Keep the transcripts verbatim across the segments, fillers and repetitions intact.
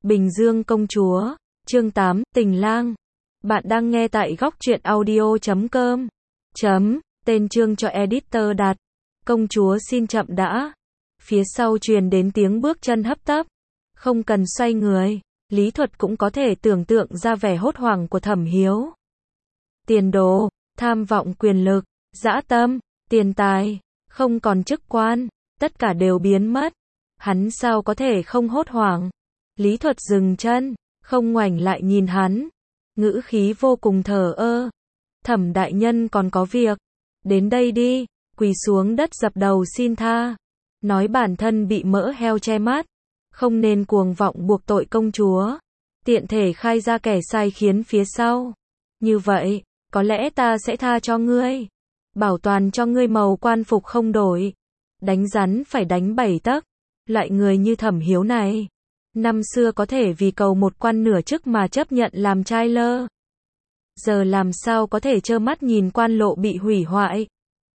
Bình Dương công chúa, chương tám, tình lang. Bạn đang nghe tại góc truyện audio chấm com. Chấm, tên chương cho editor đặt. Công chúa xin chậm đã. Phía sau truyền đến tiếng bước chân hấp tấp. Không cần xoay người, Lý Thuật cũng có thể tưởng tượng ra vẻ hốt hoảng của Thẩm Hiếu. Tiền đồ, tham vọng quyền lực, dã tâm, tiền tài, không còn chức quan, tất cả đều biến mất. Hắn sao có thể không hốt hoảng? Lý Thuật dừng chân, không ngoảnh lại nhìn hắn, ngữ khí vô cùng thờ ơ. Thẩm đại nhân còn có việc, đến đây đi, quỳ xuống đất dập đầu xin tha, nói bản thân bị mỡ heo che mắt, không nên cuồng vọng buộc tội công chúa, tiện thể khai ra kẻ sai khiến phía sau. Như vậy, có lẽ ta sẽ tha cho ngươi, bảo toàn cho ngươi màu quan phục không đổi. Đánh rắn phải đánh bảy tấc, loại người như Thẩm Hiếu này, năm xưa có thể vì cầu một quan nửa chức mà chấp nhận làm trai lơ. Giờ làm sao có thể trơ mắt nhìn quan lộ bị hủy hoại.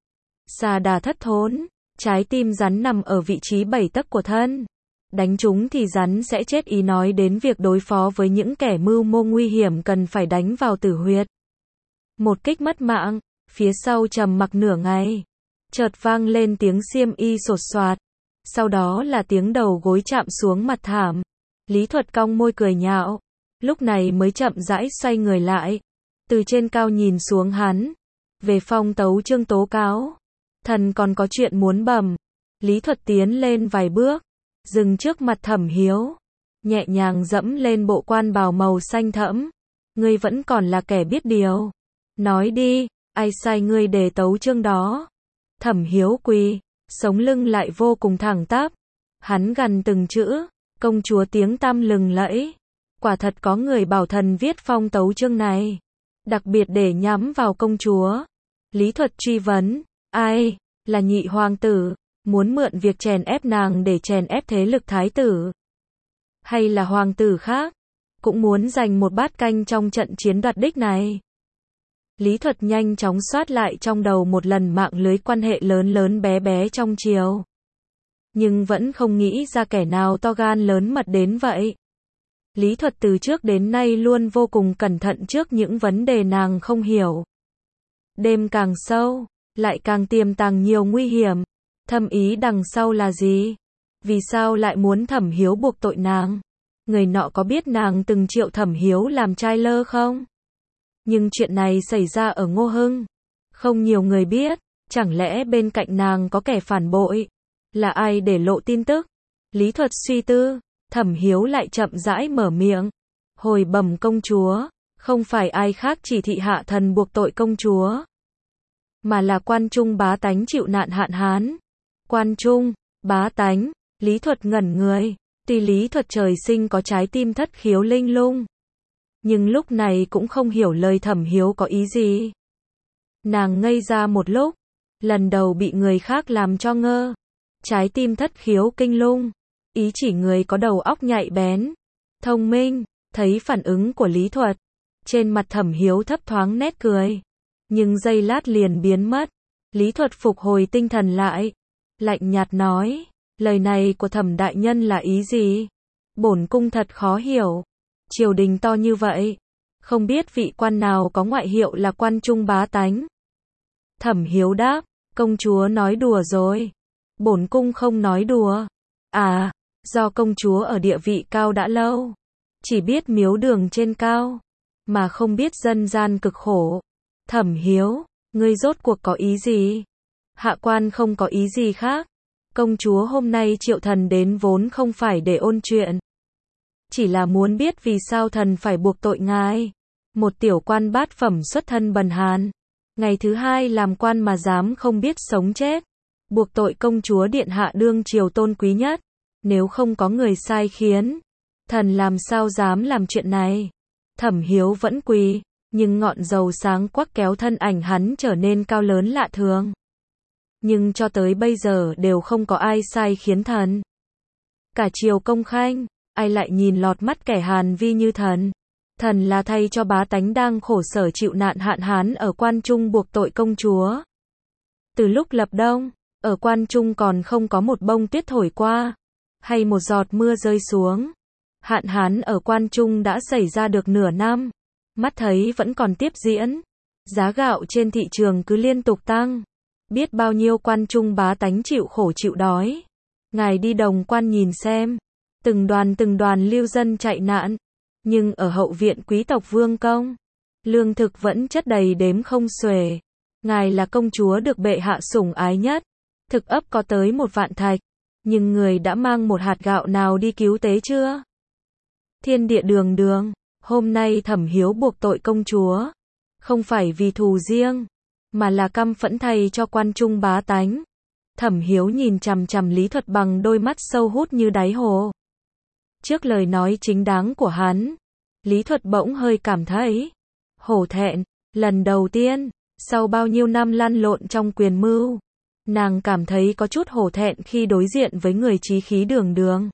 Xà đà thất thốn, trái tim rắn nằm ở vị trí bảy tấc của thân. Đánh chúng thì rắn sẽ chết, ý nói đến việc đối phó với những kẻ mưu mô nguy hiểm cần phải đánh vào tử huyệt. Một kích mất mạng, phía sau trầm mặc nửa ngày. Chợt vang lên tiếng xiêm y sột soạt. Sau đó là tiếng đầu gối chạm xuống mặt thảm. Lý Thuật cong môi cười nhạo. Lúc này mới chậm rãi xoay người lại. Từ trên cao nhìn xuống hắn. Về phong tấu chương tố cáo. Thần còn có chuyện muốn bẩm. Lý Thuật tiến lên vài bước. Dừng trước mặt Thẩm Hiếu. Nhẹ nhàng dẫm lên bộ quan bào màu xanh thẫm. Ngươi vẫn còn là kẻ biết điều. Nói đi, ai sai ngươi đề tấu chương đó? Thẩm Hiếu quỳ, sống lưng lại vô cùng thẳng tắp. Hắn gằn từng chữ, công chúa tiếng tăm lừng lẫy. Quả thật có người bảo thần viết phong tấu chương này, đặc biệt để nhắm vào công chúa. Lý Thuật truy vấn, ai, là nhị hoàng tử, muốn mượn việc chèn ép nàng để chèn ép thế lực thái tử? Hay là hoàng tử khác, cũng muốn giành một bát canh trong trận chiến đoạt đích này? Lý Thuật nhanh chóng soát lại trong đầu một lần mạng lưới quan hệ lớn lớn bé bé trong triều. Nhưng vẫn không nghĩ ra kẻ nào to gan lớn mật đến vậy. Lý Thuật từ trước đến nay luôn vô cùng cẩn thận trước những vấn đề nàng không hiểu. Đêm càng sâu, lại càng tiềm tàng nhiều nguy hiểm. Thâm ý đằng sau là gì? Vì sao lại muốn Thẩm Hiếu buộc tội nàng? Người nọ có biết nàng từng triệu Thẩm Hiếu làm trai lơ không? Nhưng chuyện này xảy ra ở Ngô Hưng. Không nhiều người biết, chẳng lẽ bên cạnh nàng có kẻ phản bội? Là ai để lộ tin tức? Lý Thuật suy tư, Thẩm Hiếu lại chậm rãi mở miệng. Hồi bẩm công chúa, không phải ai khác chỉ thị hạ thần buộc tội công chúa, mà là quan trung bá tánh chịu nạn hạn hán. Quan trung, bá tánh, Lý Thuật ngẩn người. Tuy Lý Thuật trời sinh có trái tim thất khiếu linh lung, nhưng lúc này cũng không hiểu lời Thẩm Hiếu có ý gì. Nàng ngây ra một lúc, lần đầu bị người khác làm cho ngơ. Trái tim thất khiếu kinh lung, ý chỉ người có đầu óc nhạy bén, thông minh. Thấy phản ứng của Lý Thuật, trên mặt Thẩm Hiếu thấp thoáng nét cười, nhưng giây lát liền biến mất. Lý Thuật phục hồi tinh thần lại, lạnh nhạt nói, lời này của Thẩm đại nhân là ý gì? Bổn cung thật khó hiểu. Triều đình to như vậy, không biết vị quan nào có ngoại hiệu là quan trung bá tánh? Thẩm Hiếu đáp, công chúa nói đùa rồi. Bổn cung không nói đùa. À, do công chúa ở địa vị cao đã lâu, chỉ biết miếu đường trên cao, mà không biết dân gian cực khổ. Thẩm Hiếu, ngươi rốt cuộc có ý gì? Hạ quan không có ý gì khác. Công chúa hôm nay triệu thần đến vốn không phải để ôn chuyện, chỉ là muốn biết vì sao thần phải buộc tội ngài, một tiểu quan bát phẩm xuất thân bần hàn, ngày thứ hai làm quan mà dám không biết sống chết, buộc tội công chúa điện hạ đương triều tôn quý nhất. Nếu không có người sai khiến, thần làm sao dám làm chuyện này? Thẩm Hiếu vẫn quỳ, nhưng ngọn dầu sáng quắc kéo thân ảnh hắn trở nên cao lớn lạ thường. Nhưng cho tới bây giờ đều không có ai sai khiến thần. Cả triều công khanh, ai lại nhìn lọt mắt kẻ hàn vi như thần? Thần là thay cho bá tánh đang khổ sở chịu nạn hạn hán ở quan trung buộc tội công chúa. Từ lúc lập đông, ở quan trung còn không có một bông tuyết thổi qua, hay một giọt mưa rơi xuống. Hạn hán ở Quan Trung đã xảy ra được nửa năm, mắt thấy vẫn còn tiếp diễn. Giá gạo trên thị trường cứ liên tục tăng. Biết bao nhiêu Quan Trung bá tánh chịu khổ chịu đói. Ngài đi Đồng Quan nhìn xem. Từng đoàn từng đoàn lưu dân chạy nạn. Nhưng ở hậu viện quý tộc Vương Công, lương thực vẫn chất đầy đếm không xuể. Ngài là công chúa được bệ hạ sủng ái nhất. Thực ấp có tới một vạn thạch. Nhưng người đã mang một hạt gạo nào đi cứu tế chưa? Thiên địa đường đường. Hôm nay Thẩm Hiếu buộc tội công chúa. Không phải vì thù riêng, mà là căm phẫn thay cho Quan Trung bá tánh. Thẩm Hiếu nhìn chằm chằm Lý Thuật bằng đôi mắt sâu hút như đáy hồ. Trước lời nói chính đáng của hắn, Lý Thuật bỗng hơi cảm thấy hổ thẹn. Lần đầu tiên, sau bao nhiêu năm lăn lộn trong quyền mưu, nàng cảm thấy có chút hổ thẹn khi đối diện với người chí khí đường đường.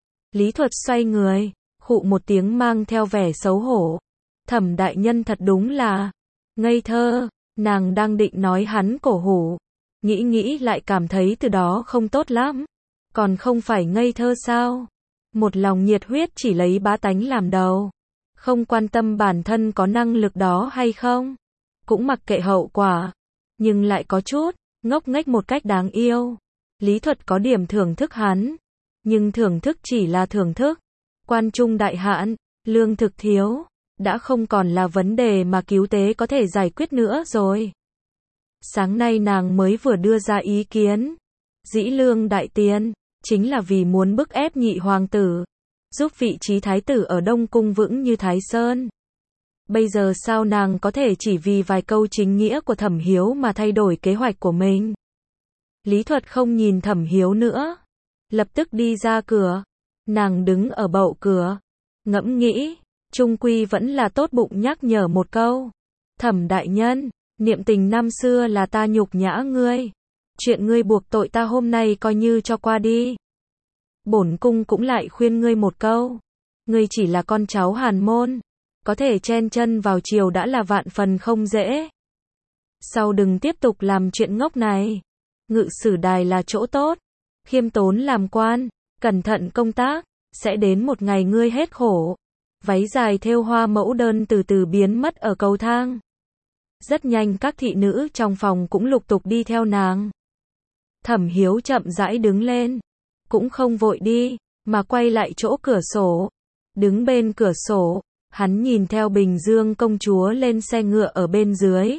Lý Thuật xoay người, khụ một tiếng mang theo vẻ xấu hổ. Thẩm đại nhân thật đúng là ngây thơ. Nàng đang định nói hắn cổ hủ, nghĩ nghĩ lại cảm thấy từ đó không tốt lắm. Còn không phải ngây thơ sao? Một lòng nhiệt huyết chỉ lấy bá tánh làm đầu, không quan tâm bản thân có năng lực đó hay không, cũng mặc kệ hậu quả, nhưng lại có chút ngốc nghếch một cách đáng yêu. Lý Thuật có điểm thưởng thức hắn, nhưng thưởng thức chỉ là thưởng thức. Quan Trung đại hạn, lương thực thiếu, đã không còn là vấn đề mà cứu tế có thể giải quyết nữa rồi. Sáng nay nàng mới vừa đưa ra ý kiến, dĩ lương đại tiên, chính là vì muốn bức ép nhị hoàng tử, giúp vị trí thái tử ở Đông Cung vững như Thái Sơn. Bây giờ sao nàng có thể chỉ vì vài câu chính nghĩa của Thẩm Hiếu mà thay đổi kế hoạch của mình? Lý Thuật không nhìn Thẩm Hiếu nữa, lập tức đi ra cửa. Nàng đứng ở bậu cửa, ngẫm nghĩ, chung quy vẫn là tốt bụng nhắc nhở một câu. Thẩm đại nhân, niệm tình năm xưa là ta nhục nhã ngươi. Chuyện ngươi buộc tội ta hôm nay coi như cho qua đi. Bổn cung cũng lại khuyên ngươi một câu. Ngươi chỉ là con cháu Hàn môn, có thể chen chân vào triều đã là vạn phần không dễ. Sau đừng tiếp tục làm chuyện ngốc này. Ngự sử đài là chỗ tốt, khiêm tốn làm quan, cẩn thận công tác, sẽ đến một ngày ngươi hết khổ. Váy dài thêu hoa mẫu đơn từ từ biến mất ở cầu thang. Rất nhanh các thị nữ trong phòng cũng lục tục đi theo nàng. Thẩm Hiếu chậm rãi đứng lên, cũng không vội đi, mà quay lại chỗ cửa sổ. Đứng bên cửa sổ, hắn nhìn theo Bình Dương công chúa lên xe ngựa ở bên dưới.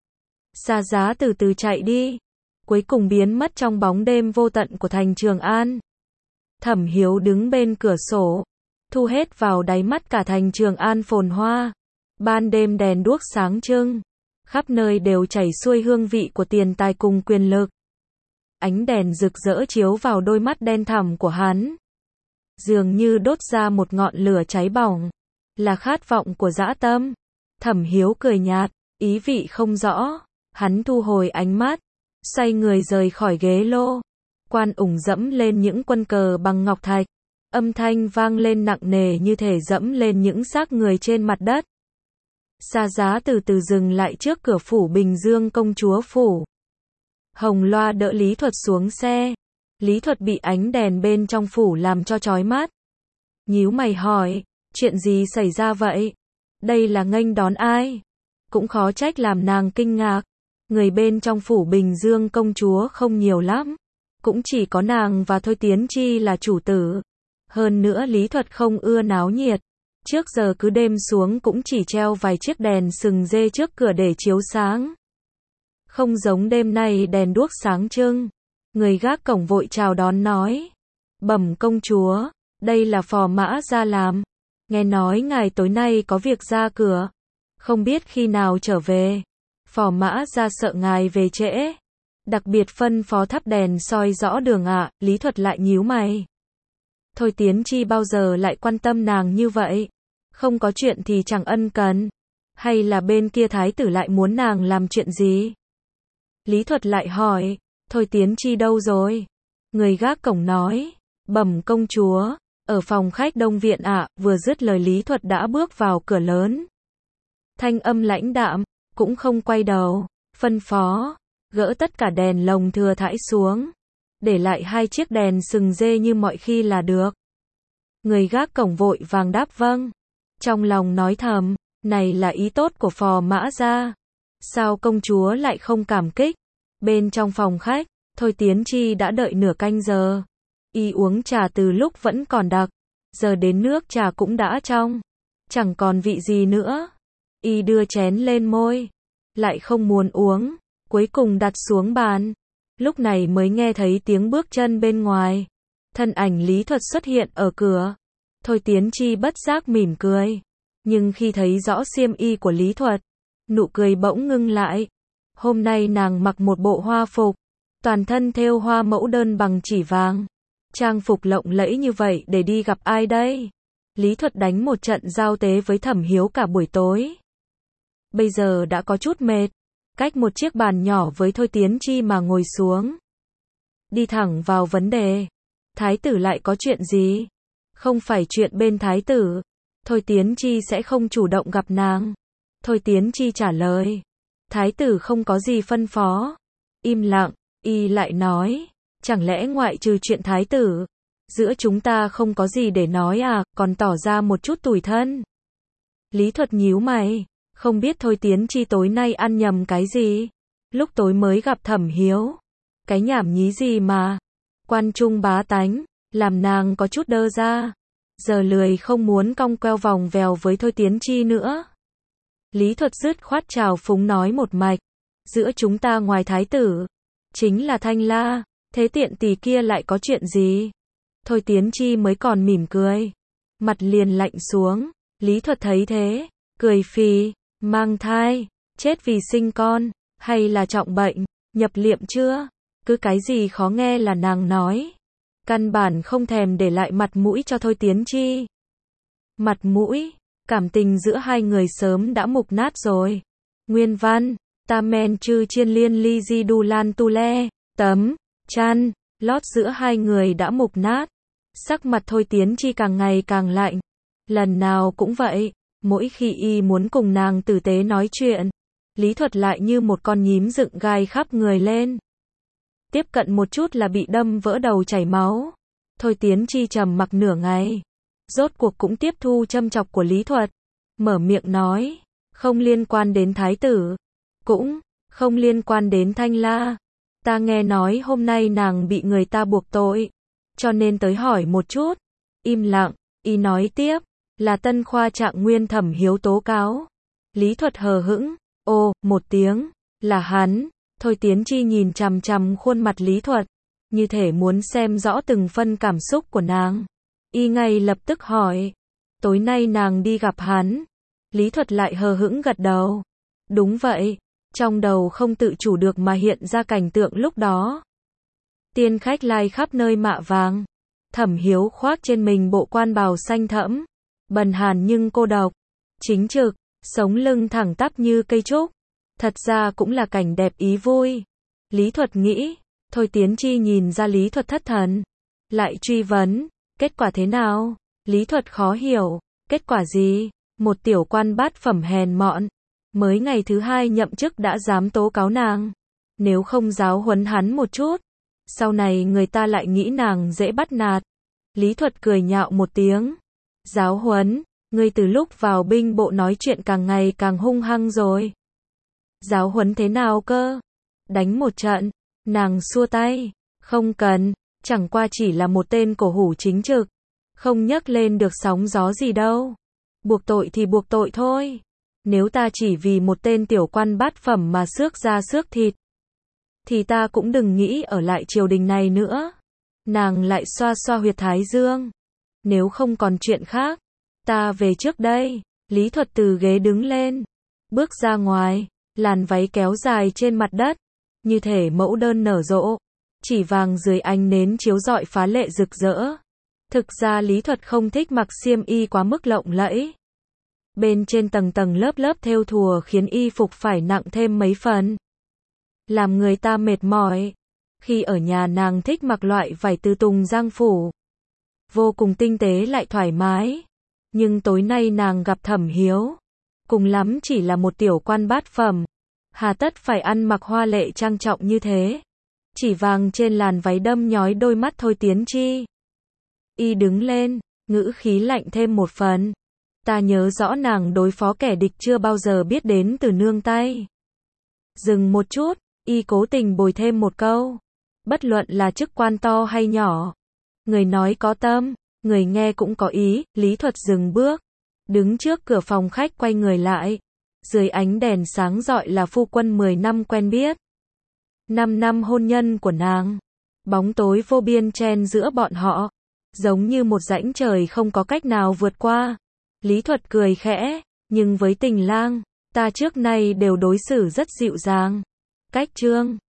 Xa giá từ từ chạy đi, cuối cùng biến mất trong bóng đêm vô tận của thành Trường An. Thẩm Hiếu đứng bên cửa sổ, thu hết vào đáy mắt cả thành Trường An phồn hoa. Ban đêm đèn đuốc sáng trưng, khắp nơi đều chảy xuôi hương vị của tiền tài cùng quyền lực. Ánh đèn rực rỡ chiếu vào đôi mắt đen thẳm của hắn, dường như đốt ra một ngọn lửa cháy bỏng, là khát vọng của dã tâm. Thẩm Hiếu cười nhạt, ý vị không rõ. Hắn thu hồi ánh mắt, xoay người rời khỏi ghế lô. Quan ủng dẫm lên những quân cờ bằng ngọc thạch, âm thanh vang lên nặng nề như thể dẫm lên những xác người trên mặt đất. Xa giá từ từ dừng lại trước cửa phủ Bình Dương công chúa phủ. Hồng Loa đỡ Lý Thuật xuống xe. Lý Thuật bị ánh đèn bên trong phủ làm cho chói mắt. Nhíu mày hỏi, chuyện gì xảy ra vậy? Đây là nghênh đón ai? Cũng khó trách làm nàng kinh ngạc. Người bên trong phủ Bình Dương công chúa không nhiều lắm. Cũng chỉ có nàng và Thôi Tiến Chi là chủ tử. Hơn nữa Lý Thuật không ưa náo nhiệt. Trước giờ cứ đêm xuống cũng chỉ treo vài chiếc đèn sừng dê trước cửa để chiếu sáng. Không giống đêm nay đèn đuốc sáng trưng. Người gác cổng vội chào đón nói. Bẩm công chúa, đây là phò mã ra làm. Nghe nói ngài tối nay có việc ra cửa. Không biết khi nào trở về. Phò mã ra sợ ngài về trễ. Đặc biệt phân phó thắp đèn soi rõ đường ạ. À. Lý Thuật lại nhíu mày. Thôi Tiến Chi bao giờ lại quan tâm nàng như vậy? Không có chuyện thì chẳng ân cần. Hay là bên kia thái tử lại muốn nàng làm chuyện gì? Lý Thuật lại hỏi, Thôi Tiến Chi đâu rồi? Người gác cổng nói, bẩm công chúa, ở phòng khách Đông Viện ạ. À. Vừa dứt lời Lý Thuật đã bước vào cửa lớn. Thanh âm lãnh đạm, cũng không quay đầu, phân phó, gỡ tất cả đèn lồng thừa thãi xuống, để lại hai chiếc đèn sừng dê như mọi khi là được. Người gác cổng vội vàng đáp vâng. Trong lòng nói thầm, này là ý tốt của Phò Mã gia. Sao công chúa lại không cảm kích? Bên trong phòng khách, Thôi Tiến Chi đã đợi nửa canh giờ. Y uống trà từ lúc vẫn còn đặc, giờ đến nước trà cũng đã trong, chẳng còn vị gì nữa. Y đưa chén lên môi, lại không muốn uống, cuối cùng đặt xuống bàn. Lúc này mới nghe thấy tiếng bước chân bên ngoài. Thân ảnh Lý Thuật xuất hiện ở cửa. Thôi Tiến Chi bất giác mỉm cười, nhưng khi thấy rõ xiêm y của Lý Thuật, nụ cười bỗng ngưng lại. Hôm nay nàng mặc một bộ hoa phục, toàn thân thêu hoa mẫu đơn bằng chỉ vàng. Trang phục lộng lẫy như vậy để đi gặp ai đây? Lý Thuật đánh một trận giao tế với Thẩm Hiếu cả buổi tối. Bây giờ đã có chút mệt, cách một chiếc bàn nhỏ với Thôi Tiến Chi mà ngồi xuống. Đi thẳng vào vấn đề. Thái tử lại có chuyện gì? Không phải chuyện bên thái tử. Thôi Tiến Chi sẽ không chủ động gặp nàng. Thôi Tiến Chi trả lời. Thái tử không có gì phân phó. Im lặng, y lại nói. Chẳng lẽ ngoại trừ chuyện thái tử, giữa chúng ta không có gì để nói à, còn tỏ ra một chút tủi thân. Lý Thuật nhíu mày, không biết Thôi Tiến Chi tối nay ăn nhầm cái gì. Lúc tối mới gặp Thẩm Hiếu. Cái nhảm nhí gì mà. Quan trung bá tánh, làm nàng có chút đơ ra. Giờ lười không muốn cong queo vòng vèo với Thôi Tiến Chi nữa. Lý Thuật dứt khoát trào phúng nói một mạch. Giữa chúng ta ngoài thái tử, chính là Thanh La. Thế tiện tỳ kia lại có chuyện gì? Thôi Tiến Chi mới còn mỉm cười. Mặt liền lạnh xuống. Lý Thuật thấy thế, cười phì, mang thai, chết vì sinh con, hay là trọng bệnh, nhập liệm chưa? Cứ cái gì khó nghe là nàng nói. Căn bản không thèm để lại mặt mũi cho Thôi Tiến Chi. Mặt mũi, cảm tình giữa hai người sớm đã mục nát rồi. Nguyên văn, ta men chư chiên liên ly di đu lan tu le, tấm, chăn, lót giữa hai người đã mục nát. Sắc mặt Thôi Tiến Chi càng ngày càng lạnh. Lần nào cũng vậy, mỗi khi y muốn cùng nàng tử tế nói chuyện, Lý Thuật lại như một con nhím dựng gai khắp người lên. Tiếp cận một chút là bị đâm vỡ đầu chảy máu. Thôi Tiến Chi trầm mặc nửa ngày, rốt cuộc cũng tiếp thu châm chọc của Lý Thuật, mở miệng nói, không liên quan đến thái tử, cũng không liên quan đến Thanh La. Ta nghe nói hôm nay nàng bị người ta buộc tội, cho nên tới hỏi một chút. Im lặng, y nói tiếp, là Tân Khoa Trạng Nguyên Thẩm Hiếu tố cáo. Lý Thuật hờ hững, ô, một tiếng, là hắn. Thôi Tiến Chi nhìn chằm chằm khuôn mặt Lý Thuật, như thể muốn xem rõ từng phân cảm xúc của nàng. Y ngay lập tức hỏi, tối nay nàng đi gặp hắn. Lý Thuật lại hờ hững gật đầu. Đúng vậy, trong đầu không tự chủ được mà hiện ra cảnh tượng lúc đó. Tiên khách lai khắp nơi mạ vàng. Thẩm Hiếu khoác trên mình bộ quan bào xanh thẫm, bần hàn nhưng cô độc, chính trực, sống lưng thẳng tắp như cây trúc. Thật ra cũng là cảnh đẹp ý vui. Lý Thuật nghĩ. Thôi Tiến Chi nhìn ra Lý Thuật thất thần, lại truy vấn, kết quả thế nào? Lý Thuật khó hiểu, kết quả gì? Một tiểu quan bát phẩm hèn mọn, mới ngày thứ hai nhậm chức đã dám tố cáo nàng. Nếu không giáo huấn hắn một chút, sau này người ta lại nghĩ nàng dễ bắt nạt. Lý Thuật cười nhạo một tiếng. Giáo huấn, ngươi từ lúc vào binh bộ nói chuyện càng ngày càng hung hăng rồi. Giáo huấn thế nào cơ? Đánh một trận. Nàng xua tay. Không cần, chẳng qua chỉ là một tên cổ hủ chính trực. Không nhấc lên được sóng gió gì đâu. Buộc tội thì buộc tội thôi. Nếu ta chỉ vì một tên tiểu quan bát phẩm mà xước da xước thịt, thì ta cũng đừng nghĩ ở lại triều đình này nữa. Nàng lại xoa xoa huyệt thái dương. Nếu không còn chuyện khác, ta về trước đây. Lý Thuật từ ghế đứng lên, bước ra ngoài, làn váy kéo dài trên mặt đất, như thể mẫu đơn nở rộ, chỉ vàng dưới ánh nến chiếu rọi phá lệ rực rỡ. Thực ra Lý Thuật không thích mặc xiêm y quá mức lộng lẫy. Bên trên tầng tầng lớp lớp thêu thùa khiến y phục phải nặng thêm mấy phần, làm người ta mệt mỏi. Khi ở nhà nàng thích mặc loại vải từ tùng giang phủ, vô cùng tinh tế lại thoải mái. Nhưng tối nay nàng gặp Thẩm Hiếu, cùng lắm chỉ là một tiểu quan bát phẩm, hà tất phải ăn mặc hoa lệ trang trọng như thế. Chỉ vàng trên làn váy đâm nhói đôi mắt Thôi Tiến Chi. Y đứng lên, ngữ khí lạnh thêm một phần. Ta nhớ rõ nàng đối phó kẻ địch chưa bao giờ biết đến từ nương tay. Dừng một chút, y cố tình bồi thêm một câu. Bất luận là chức quan to hay nhỏ. Người nói có tâm, người nghe cũng có ý, Lý Thuật dừng bước. Đứng trước cửa phòng khách quay người lại. Dưới ánh đèn sáng rọi là phu quân mười năm quen biết. Năm năm hôn nhân của nàng. Bóng tối vô biên chen giữa bọn họ. Giống như một rãnh trời không có cách nào vượt qua. Lý Thuật cười khẽ, nhưng với Tình Lang, ta trước nay đều đối xử rất dịu dàng. Cách Trương